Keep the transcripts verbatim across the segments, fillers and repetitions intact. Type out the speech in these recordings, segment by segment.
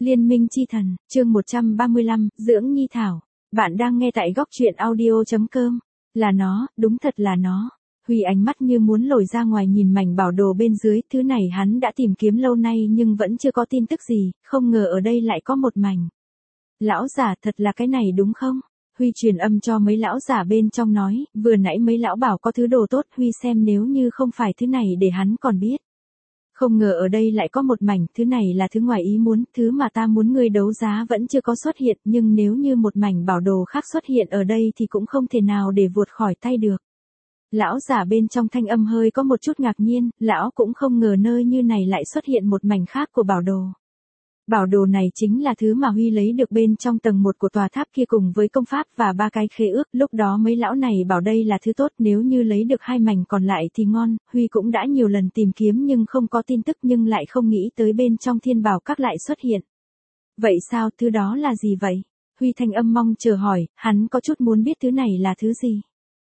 Liên minh chi thần, chương một trăm ba mươi lăm, Dưỡng Nhi Thảo. Bạn đang nghe tại góc truyện audio.com. Là nó, đúng thật là nó. Huy ánh mắt như muốn lồi ra ngoài nhìn mảnh bảo đồ bên dưới, thứ này hắn đã tìm kiếm lâu nay nhưng vẫn chưa có tin tức gì, không ngờ ở đây lại có một mảnh. Lão giả, thật là cái này đúng không? Huy truyền âm cho mấy lão giả bên trong nói, vừa nãy mấy lão bảo có thứ đồ tốt, Huy xem nếu như không phải thứ này để hắn còn biết. Không ngờ ở đây lại có một mảnh, thứ này là thứ ngoài ý muốn, thứ mà ta muốn ngươi đấu giá vẫn chưa có xuất hiện, nhưng nếu như một mảnh bảo đồ khác xuất hiện ở đây thì cũng không thể nào để vụt khỏi tay được. Lão giả bên trong thanh âm hơi có một chút ngạc nhiên, lão cũng không ngờ nơi như này lại xuất hiện một mảnh khác của bảo đồ. Bảo đồ này chính là thứ mà Huy lấy được bên trong tầng một của tòa tháp kia cùng với công pháp và ba cái khế ước, lúc đó mấy lão này bảo đây là thứ tốt, nếu như lấy được hai mảnh còn lại thì ngon, Huy cũng đã nhiều lần tìm kiếm nhưng không có tin tức nhưng lại không nghĩ tới bên trong thiên bảo các lại xuất hiện. Vậy sao, thứ đó là gì vậy? Huy thanh âm mong chờ hỏi, hắn có chút muốn biết thứ này là thứ gì.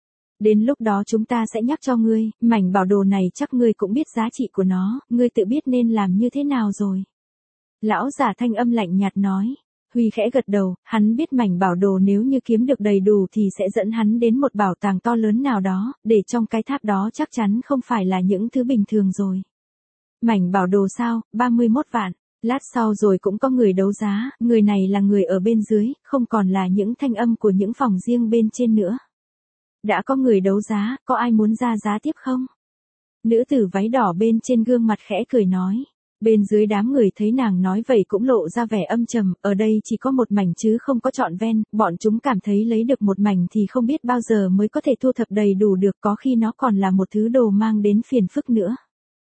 Đến lúc đó chúng ta sẽ nhắc cho ngươi, mảnh bảo đồ này chắc ngươi cũng biết giá trị của nó, ngươi tự biết nên làm như thế nào rồi. Lão giả thanh âm lạnh nhạt nói. Huy khẽ gật đầu, hắn biết mảnh bảo đồ nếu như kiếm được đầy đủ thì sẽ dẫn hắn đến một bảo tàng to lớn nào đó, để trong cái tháp đó chắc chắn không phải là những thứ bình thường rồi. Mảnh bảo đồ sao, ba mươi mốt vạn, lát sau rồi cũng có người đấu giá, người này là người ở bên dưới, không còn là những thanh âm của những phòng riêng bên trên nữa. Đã có người đấu giá, có ai muốn ra giá tiếp không? Nữ tử váy đỏ bên trên gương mặt khẽ cười nói. Bên dưới đám người thấy nàng nói vậy cũng lộ ra vẻ âm trầm, ở đây chỉ có một mảnh chứ không có trọn ven, bọn chúng cảm thấy lấy được một mảnh thì không biết bao giờ mới có thể thu thập đầy đủ được, có khi nó còn là một thứ đồ mang đến phiền phức nữa.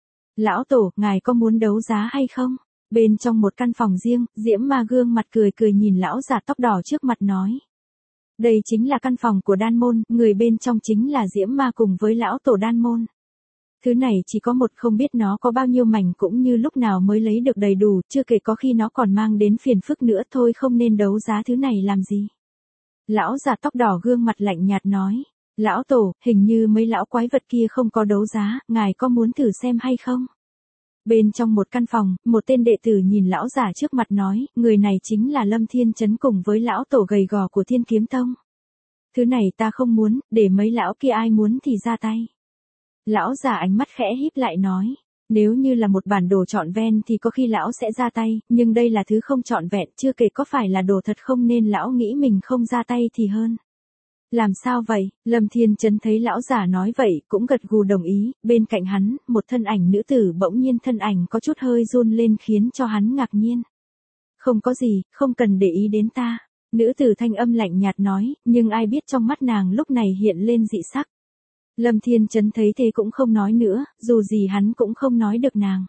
Lão tổ, ngài có muốn đấu giá hay không? Bên trong một căn phòng riêng, Diễm Ma gương mặt cười cười nhìn lão già tóc đỏ trước mặt nói. Đây chính là căn phòng của Đan Môn, người bên trong chính là Diễm Ma cùng với lão tổ Đan Môn. Thứ này chỉ có một, không biết nó có bao nhiêu mảnh cũng như lúc nào mới lấy được đầy đủ, chưa kể có khi nó còn mang đến phiền phức nữa, thôi không nên đấu giá thứ này làm gì. Lão già tóc đỏ gương mặt lạnh nhạt nói, lão tổ, hình như mấy lão quái vật kia không có đấu giá, ngài có muốn thử xem hay không? Bên trong một căn phòng, một tên đệ tử nhìn lão già trước mặt nói, người này chính là Lâm Thiên Chấn cùng với lão tổ gầy gò của Thiên Kiếm Tông. Thứ này ta không muốn, để mấy lão kia ai muốn thì ra tay. Lão già ánh mắt khẽ híp lại nói, nếu như là một bản đồ trọn ven thì có khi lão sẽ ra tay, nhưng đây là thứ không trọn vẹn, chưa kể có phải là đồ thật không nên lão nghĩ mình không ra tay thì hơn. Làm sao vậy? Lâm Thiên Chấn thấy lão già nói vậy, cũng gật gù đồng ý, bên cạnh hắn, một thân ảnh nữ tử bỗng nhiên thân ảnh có chút hơi run lên khiến cho hắn ngạc nhiên. Không có gì, không cần để ý đến ta. Nữ tử thanh âm lạnh nhạt nói, nhưng ai biết trong mắt nàng lúc này hiện lên dị sắc. Lâm Thiên Chấn thấy thế cũng không nói nữa, dù gì hắn cũng không nói được nàng.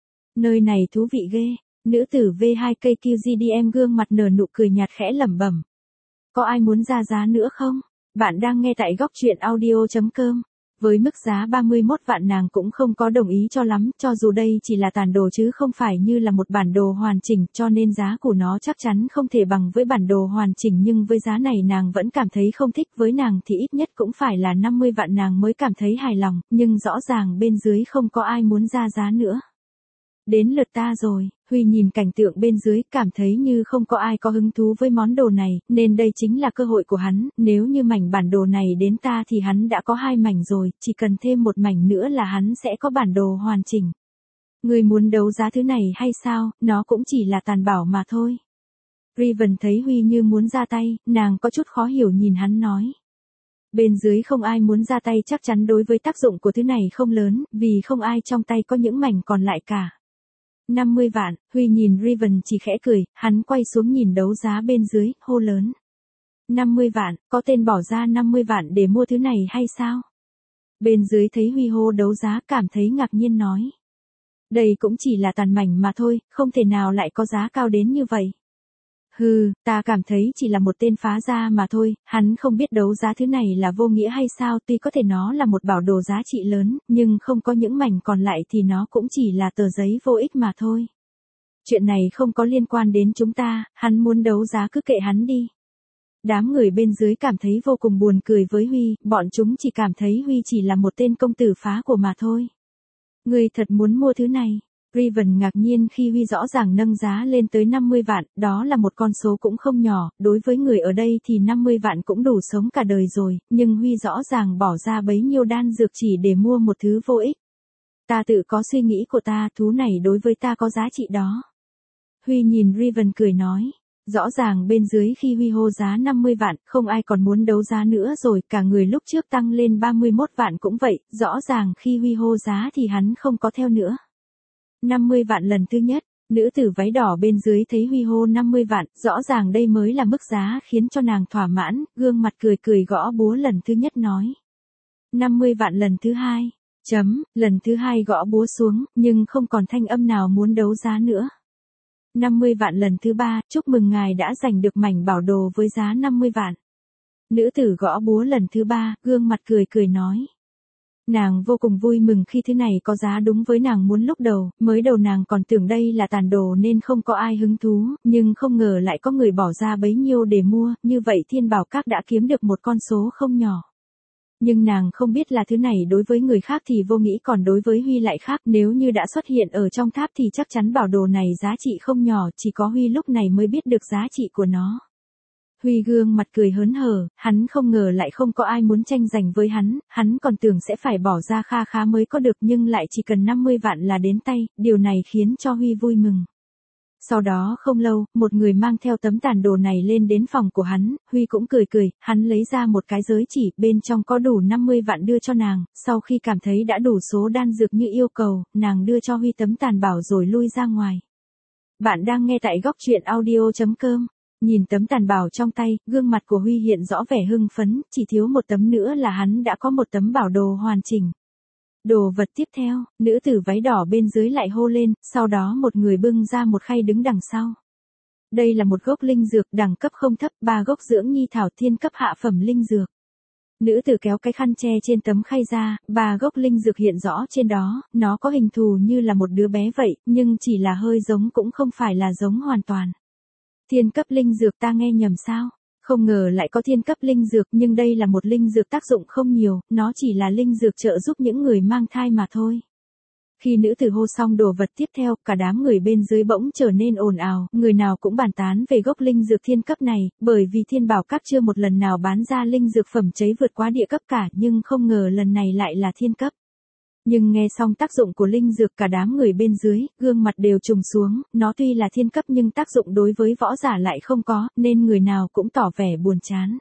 Nơi này thú vị ghê, nữ tử vê hai cây kiu gi đê em gương mặt nở nụ cười nhạt khẽ lẩm bẩm. Có ai muốn ra giá nữa không? Bạn đang nghe tại góc truyện audio.com. Với mức giá ba mươi mốt vạn nàng cũng không có đồng ý cho lắm, cho dù đây chỉ là tàn đồ chứ không phải như là một bản đồ hoàn chỉnh, cho nên giá của nó chắc chắn không thể bằng với bản đồ hoàn chỉnh, nhưng với giá này nàng vẫn cảm thấy không thích, với nàng thì ít nhất cũng phải là năm mươi vạn nàng mới cảm thấy hài lòng, nhưng rõ ràng bên dưới không có ai muốn ra giá nữa. Đến lượt ta rồi, Huy nhìn cảnh tượng bên dưới, cảm thấy như không có ai có hứng thú với món đồ này, nên đây chính là cơ hội của hắn, nếu như mảnh bản đồ này đến ta thì hắn đã có hai mảnh rồi, chỉ cần thêm một mảnh nữa là hắn sẽ có bản đồ hoàn chỉnh. Người muốn đấu giá thứ này hay sao, nó cũng chỉ là tàn bảo mà thôi. Riven thấy Huy như muốn ra tay, nàng có chút khó hiểu nhìn hắn nói. Bên dưới không ai muốn ra tay chắc chắn đối với tác dụng của thứ này không lớn, vì không ai trong tay có những mảnh còn lại cả. năm mươi vạn, Huy nhìn Riven chỉ khẽ cười, hắn quay xuống nhìn đấu giá bên dưới, hô lớn. năm mươi vạn, có tên bỏ ra năm mươi vạn để mua thứ này hay sao? Bên dưới thấy Huy hô đấu giá cảm thấy ngạc nhiên nói. Đây cũng chỉ là tàn mảnh mà thôi, không thể nào lại có giá cao đến như vậy. Hừ, ta cảm thấy chỉ là một tên phá gia mà thôi, hắn không biết đấu giá thứ này là vô nghĩa hay sao, tuy có thể nó là một bảo đồ giá trị lớn, nhưng không có những mảnh còn lại thì nó cũng chỉ là tờ giấy vô ích mà thôi. Chuyện này không có liên quan đến chúng ta, hắn muốn đấu giá cứ kệ hắn đi. Đám người bên dưới cảm thấy vô cùng buồn cười với Huy, bọn chúng chỉ cảm thấy Huy chỉ là một tên công tử phá của mà thôi. Ngươi thật muốn mua thứ này? Riven ngạc nhiên khi Huy rõ ràng nâng giá lên tới năm mươi vạn, đó là một con số cũng không nhỏ, đối với người ở đây thì năm mươi vạn cũng đủ sống cả đời rồi, nhưng Huy rõ ràng bỏ ra bấy nhiêu đan dược chỉ để mua một thứ vô ích. Ta tự có suy nghĩ của ta, thú này đối với ta có giá trị đó. Huy nhìn Riven cười nói. Rõ ràng bên dưới khi Huy hô giá năm mươi vạn, không ai còn muốn đấu giá nữa rồi, cả người lúc trước tăng lên ba mươi mốt vạn cũng vậy, rõ ràng khi Huy hô giá thì hắn không có theo nữa. năm mươi vạn lần thứ nhất, nữ tử váy đỏ bên dưới thấy Huy hô năm mươi vạn, rõ ràng đây mới là mức giá khiến cho nàng thỏa mãn, gương mặt cười cười gõ búa lần thứ nhất nói. năm mươi vạn lần thứ hai, chấm, lần thứ hai gõ búa xuống, nhưng không còn thanh âm nào muốn đấu giá nữa. năm mươi vạn lần thứ ba, chúc mừng ngài đã giành được mảnh bảo đồ với giá năm mươi vạn. Nữ tử gõ búa lần thứ ba, gương mặt cười cười nói. Nàng vô cùng vui mừng khi thứ này có giá đúng với nàng muốn lúc đầu, mới đầu nàng còn tưởng đây là tàn đồ nên không có ai hứng thú, nhưng không ngờ lại có người bỏ ra bấy nhiêu để mua, như vậy Thiên Bảo Các đã kiếm được một con số không nhỏ. Nhưng nàng không biết là thứ này đối với người khác thì vô nghĩ còn đối với Huy lại khác, nếu như đã xuất hiện ở trong tháp thì chắc chắn bảo đồ này giá trị không nhỏ, chỉ có Huy lúc này mới biết được giá trị của nó. Huy gương mặt cười hớn hở, hắn không ngờ lại không có ai muốn tranh giành với hắn, hắn còn tưởng sẽ phải bỏ ra kha khá mới có được nhưng lại chỉ cần năm mươi vạn là đến tay, điều này khiến cho Huy vui mừng. Sau đó không lâu, một người mang theo tấm tàn đồ này lên đến phòng của hắn, Huy cũng cười cười, hắn lấy ra một cái giới chỉ, bên trong có đủ năm mươi vạn đưa cho nàng, sau khi cảm thấy đã đủ số đan dược như yêu cầu, nàng đưa cho Huy tấm tàn bảo rồi lui ra ngoài. Bạn đang nghe tại góc truyện audio chấm com. Nhìn tấm tàn bảo trong tay, gương mặt của Huy hiện rõ vẻ hưng phấn, chỉ thiếu một tấm nữa là hắn đã có một tấm bảo đồ hoàn chỉnh. Đồ vật tiếp theo, nữ tử váy đỏ bên dưới lại hô lên, sau đó một người bưng ra một khay đứng đằng sau. Đây là một gốc linh dược đẳng cấp không thấp, ba gốc dưỡng nhi thảo thiên cấp hạ phẩm linh dược. Nữ tử kéo cái khăn che trên tấm khay ra, ba gốc linh dược hiện rõ trên đó, nó có hình thù như là một đứa bé vậy, nhưng chỉ là hơi giống cũng không phải là giống hoàn toàn. Thiên cấp linh dược ta nghe nhầm sao? Không ngờ lại có thiên cấp linh dược nhưng đây là một linh dược tác dụng không nhiều, nó chỉ là linh dược trợ giúp những người mang thai mà thôi. Khi nữ tử hô xong đồ vật tiếp theo, cả đám người bên dưới bỗng trở nên ồn ào, người nào cũng bàn tán về gốc linh dược thiên cấp này, bởi vì Thiên Bảo Các chưa một lần nào bán ra linh dược phẩm cháy vượt quá địa cấp cả, nhưng không ngờ lần này lại là thiên cấp. Nhưng nghe xong tác dụng của linh dược cả đám người bên dưới, gương mặt đều trùng xuống, nó tuy là thiên cấp nhưng tác dụng đối với võ giả lại không có, nên người nào cũng tỏ vẻ buồn chán.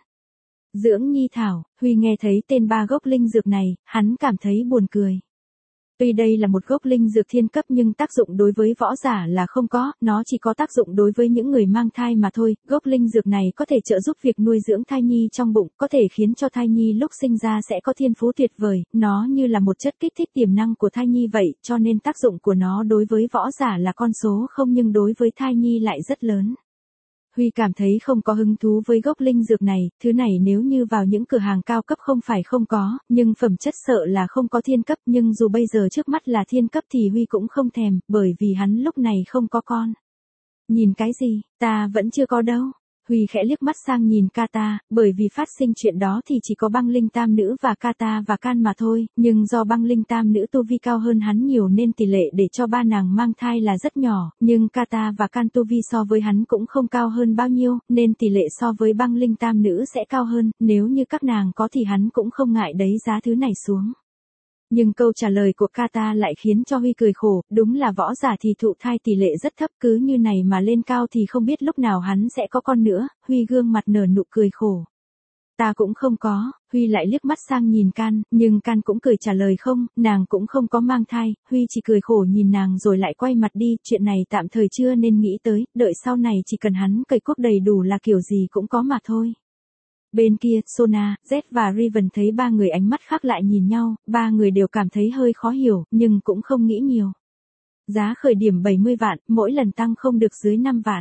Dưỡng nhi thảo, Huy nghe thấy tên ba gốc linh dược này, hắn cảm thấy buồn cười. Tuy đây là một gốc linh dược thiên cấp nhưng tác dụng đối với võ giả là không có, nó chỉ có tác dụng đối với những người mang thai mà thôi. Gốc linh dược này có thể trợ giúp việc nuôi dưỡng thai nhi trong bụng, có thể khiến cho thai nhi lúc sinh ra sẽ có thiên phú tuyệt vời, nó như là một chất kích thích tiềm năng của thai nhi vậy, cho nên tác dụng của nó đối với võ giả là con số không nhưng đối với thai nhi lại rất lớn. Huy cảm thấy không có hứng thú với gốc linh dược này, thứ này nếu như vào những cửa hàng cao cấp không phải không có, nhưng phẩm chất sợ là không có thiên cấp, nhưng dù bây giờ trước mắt là thiên cấp thì Huy cũng không thèm, bởi vì hắn lúc này không có con. Nhìn cái gì, ta vẫn chưa có đâu. Huy khẽ liếc mắt sang nhìn Kata, bởi vì phát sinh chuyện đó thì chỉ có băng linh tam nữ và Kata và Can mà thôi, nhưng do băng linh tam nữ tu vi cao hơn hắn nhiều nên tỷ lệ để cho ba nàng mang thai là rất nhỏ, nhưng Kata và Can tu vi so với hắn cũng không cao hơn bao nhiêu, nên tỷ lệ so với băng linh tam nữ sẽ cao hơn, nếu như các nàng có thì hắn cũng không ngại đấy giá thứ này xuống. Nhưng câu trả lời của Kata lại khiến cho Huy cười khổ, đúng là võ giả thì thụ thai tỷ lệ rất thấp, cứ như này mà lên cao thì không biết lúc nào hắn sẽ có con nữa. Huy gương mặt nở nụ cười khổ. Ta cũng không có. Huy lại liếc mắt sang nhìn Can, nhưng Can cũng cười trả lời không, nàng cũng không có mang thai. Huy chỉ cười khổ nhìn nàng rồi lại quay mặt đi, chuyện này tạm thời chưa nên nghĩ tới, đợi sau này chỉ cần hắn cày cuốc đầy đủ là kiểu gì cũng có mà thôi. Bên kia, Sona, Z và Riven thấy ba người ánh mắt khác lại nhìn nhau, ba người đều cảm thấy hơi khó hiểu, nhưng cũng không nghĩ nhiều. Giá khởi điểm bảy mươi vạn, mỗi lần tăng không được dưới năm vạn.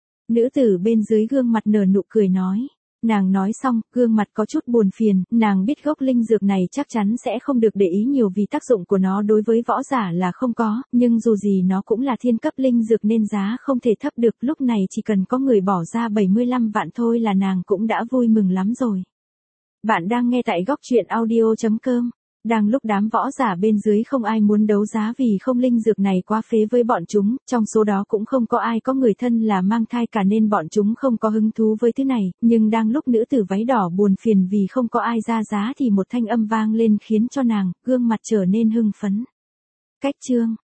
Nữ tử bên dưới gương mặt nở nụ cười nói. Nàng nói xong, gương mặt có chút buồn phiền, nàng biết gốc linh dược này chắc chắn sẽ không được để ý nhiều vì tác dụng của nó đối với võ giả là không có, nhưng dù gì nó cũng là thiên cấp linh dược nên giá không thể thấp được, lúc này chỉ cần có người bỏ ra bảy mươi lăm vạn thôi là nàng cũng đã vui mừng lắm rồi. Bạn đang nghe tại góc truyện audio chấm com. Đang lúc đám võ giả bên dưới không ai muốn đấu giá vì không linh dược này quá phế với bọn chúng, trong số đó cũng không có ai có người thân là mang thai cả nên bọn chúng không có hứng thú với thứ này, nhưng đang lúc nữ tử váy đỏ buồn phiền vì không có ai ra giá thì một thanh âm vang lên khiến cho nàng, gương mặt trở nên hưng phấn. Cách chương